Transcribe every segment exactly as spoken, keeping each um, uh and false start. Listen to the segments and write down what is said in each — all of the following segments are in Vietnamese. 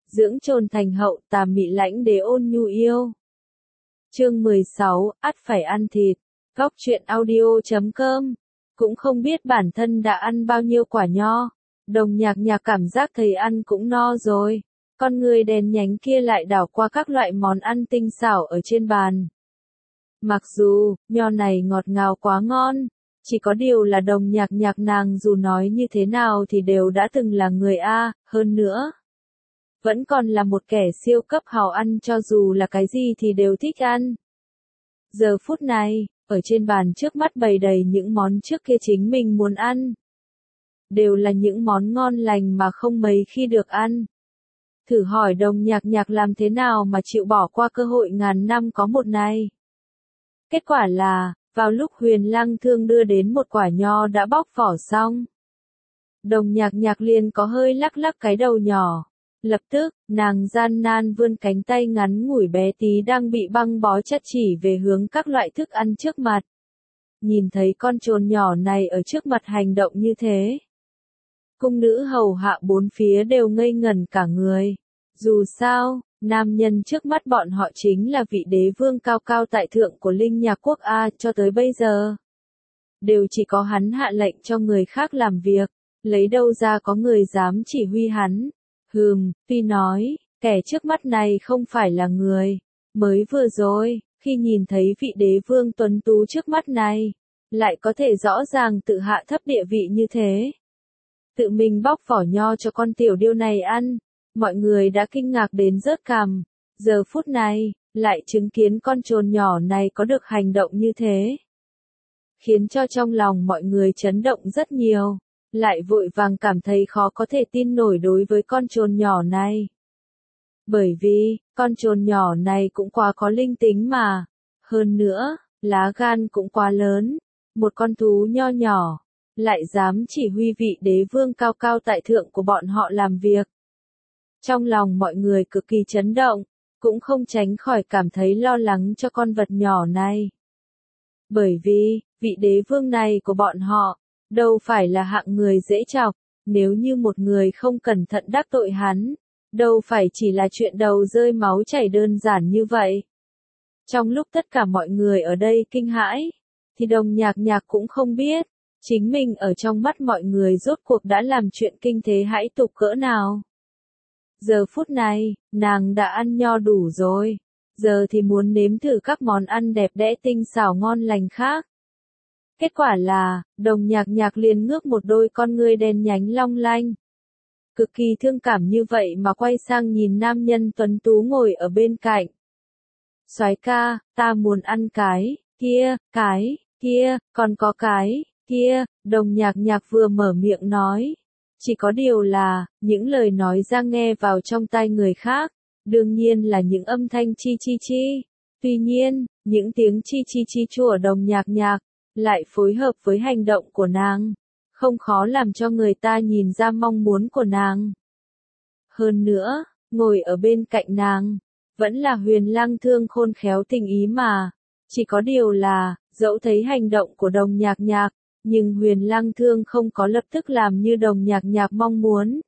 dưỡng trồn thành hậu, tà mị lãnh đế ôn nhu yêu. Chương mười sáu, ắt phải ăn thịt. Góc truyện audio chấm com. Cũng không biết bản thân đã ăn bao nhiêu quả nho. Đồng Nhạc Nhạc cảm giác thầy ăn cũng no rồi. Con người đèn nhánh kia lại đảo qua các loại món ăn tinh xảo ở trên bàn. Mặc dù, nho này ngọt ngào quá ngon. Chỉ có điều là Đồng Nhạc Nhạc nàng dù nói như thế nào thì đều đã từng là người A, hơn nữa. Vẫn còn là một kẻ siêu cấp hào ăn, cho dù là cái gì thì đều thích ăn. Giờ phút này, ở trên bàn trước mắt bày đầy những món trước kia chính mình muốn ăn. Đều là những món ngon lành mà không mấy khi được ăn. Thử hỏi Đồng Nhạc Nhạc làm thế nào mà chịu bỏ qua cơ hội ngàn năm có một này. Kết quả là, vào lúc Huyền Lăng Thương đưa đến một quả nho đã bóc vỏ xong. Đồng Nhạc Nhạc liền có hơi lắc lắc cái đầu nhỏ. Lập tức, nàng gian nan vươn cánh tay ngắn ngủi bé tí đang bị băng bó chất chỉ về hướng các loại thức ăn trước mặt. Nhìn thấy con trồn nhỏ này ở trước mặt hành động như thế. Cung nữ hầu hạ bốn phía đều ngây ngẩn cả người. Dù sao, nam nhân trước mắt bọn họ chính là vị đế vương cao cao tại thượng của Linh Nhạc Quốc A, cho tới bây giờ. Đều chỉ có hắn hạ lệnh cho người khác làm việc, lấy đâu ra có người dám chỉ huy hắn. Hừm, tuy nói, kẻ trước mắt này không phải là người. Mới vừa rồi, khi nhìn thấy vị đế vương tuấn tú trước mắt này, lại có thể rõ ràng tự hạ thấp địa vị như thế. Tự mình bóc vỏ nho cho con tiểu điêu này ăn, mọi người đã kinh ngạc đến rớt cằm. Giờ phút này, lại chứng kiến con trồn nhỏ này có được hành động như thế. Khiến cho trong lòng mọi người chấn động rất nhiều. Lại vội vàng cảm thấy khó có thể tin nổi đối với con trồn nhỏ này. Bởi vì, con trồn nhỏ này cũng quá có linh tính mà. Hơn nữa, lá gan cũng quá lớn. Một con thú nho nhỏ, lại dám chỉ huy vị đế vương cao cao tại thượng của bọn họ làm việc. Trong lòng mọi người cực kỳ chấn động, cũng không tránh khỏi cảm thấy lo lắng cho con vật nhỏ này. Bởi vì, vị đế vương này của bọn họ, đâu phải là hạng người dễ chọc, nếu như một người không cẩn thận đắc tội hắn, đâu phải chỉ là chuyện đầu rơi máu chảy đơn giản như vậy. Trong lúc tất cả mọi người ở đây kinh hãi, thì Đồng Nhạc Nhạc cũng không biết, chính mình ở trong mắt mọi người rốt cuộc đã làm chuyện kinh thế hãi tục cỡ nào. Giờ phút này, nàng đã ăn nho đủ rồi, giờ thì muốn nếm thử các món ăn đẹp đẽ tinh xảo ngon lành khác. Kết quả là, Đồng Nhạc Nhạc liền ngước một đôi con ngươi đen nhánh long lanh. Cực kỳ thương cảm như vậy mà quay sang nhìn nam nhân tuấn tú ngồi ở bên cạnh. Soái ca, ta muốn ăn cái, kia, cái, kia, còn có cái, kia, Đồng Nhạc Nhạc vừa mở miệng nói. Chỉ có điều là, những lời nói ra nghe vào trong tai người khác, đương nhiên là những âm thanh chi chi chi. Tuy nhiên, những tiếng chi chi chi của Đồng Nhạc Nhạc, lại phối hợp với hành động của nàng, không khó làm cho người ta nhìn ra mong muốn của nàng. Hơn nữa, ngồi ở bên cạnh nàng, vẫn là Huyền Lăng Thương khôn khéo tình ý mà. Chỉ có điều là, dẫu thấy hành động của Đồng Nhạc Nhạc, nhưng Huyền Lăng Thương không có lập tức làm như Đồng Nhạc Nhạc mong muốn.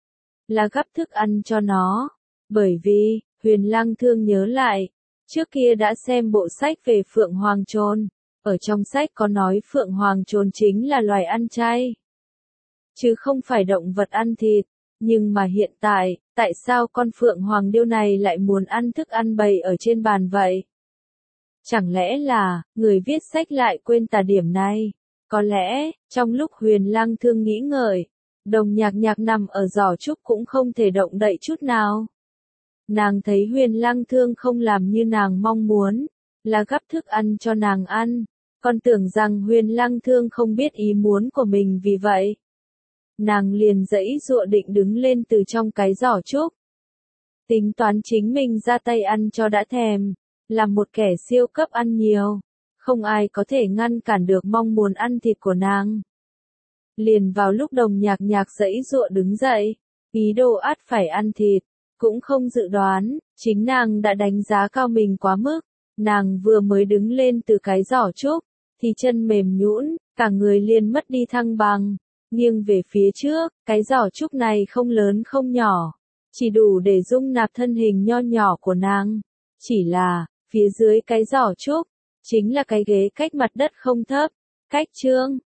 Là gắp thức ăn cho nó. Bởi vì, Huyền Lăng Thương nhớ lại, trước kia đã xem bộ sách về Phượng Hoàng Trồn. Ở trong sách có nói Phượng Hoàng Trồn chính là loài ăn chay, chứ không phải động vật ăn thịt. Nhưng mà hiện tại, tại sao con Phượng Hoàng điêu này lại muốn ăn thức ăn bày ở trên bàn vậy? Chẳng lẽ là, người viết sách lại quên tà điểm này? Có lẽ, trong lúc Huyền Lăng Thương nghĩ ngợi, Đồng Nhạc Nhạc nằm ở giỏ trúc cũng không thể động đậy chút nào. Nàng thấy Huyền Lăng Thương không làm như nàng mong muốn, là gắp thức ăn cho nàng ăn. Còn tưởng rằng Huyền Lăng Thương không biết ý muốn của mình, vì vậy nàng liền giãy giụa định đứng lên từ trong cái giỏ trúc. Tính toán chính mình ra tay ăn cho đã thèm, là một kẻ siêu cấp ăn nhiều, không ai có thể ngăn cản được mong muốn ăn thịt của nàng. Liền vào lúc Đồng Nhạc Nhạc giãy giụa đứng dậy, ý đồ ắt phải ăn thịt, cũng không dự đoán, chính nàng đã đánh giá cao mình quá mức. Nàng vừa mới đứng lên từ cái giỏ trúc, thì chân mềm nhũn, cả người liền mất đi thăng bằng, nghiêng về phía trước. Cái giỏ trúc này không lớn không nhỏ, chỉ đủ để dung nạp thân hình nho nhỏ của nàng. Chỉ là, phía dưới cái giỏ trúc, chính là cái ghế cách mặt đất không thấp, cách Trương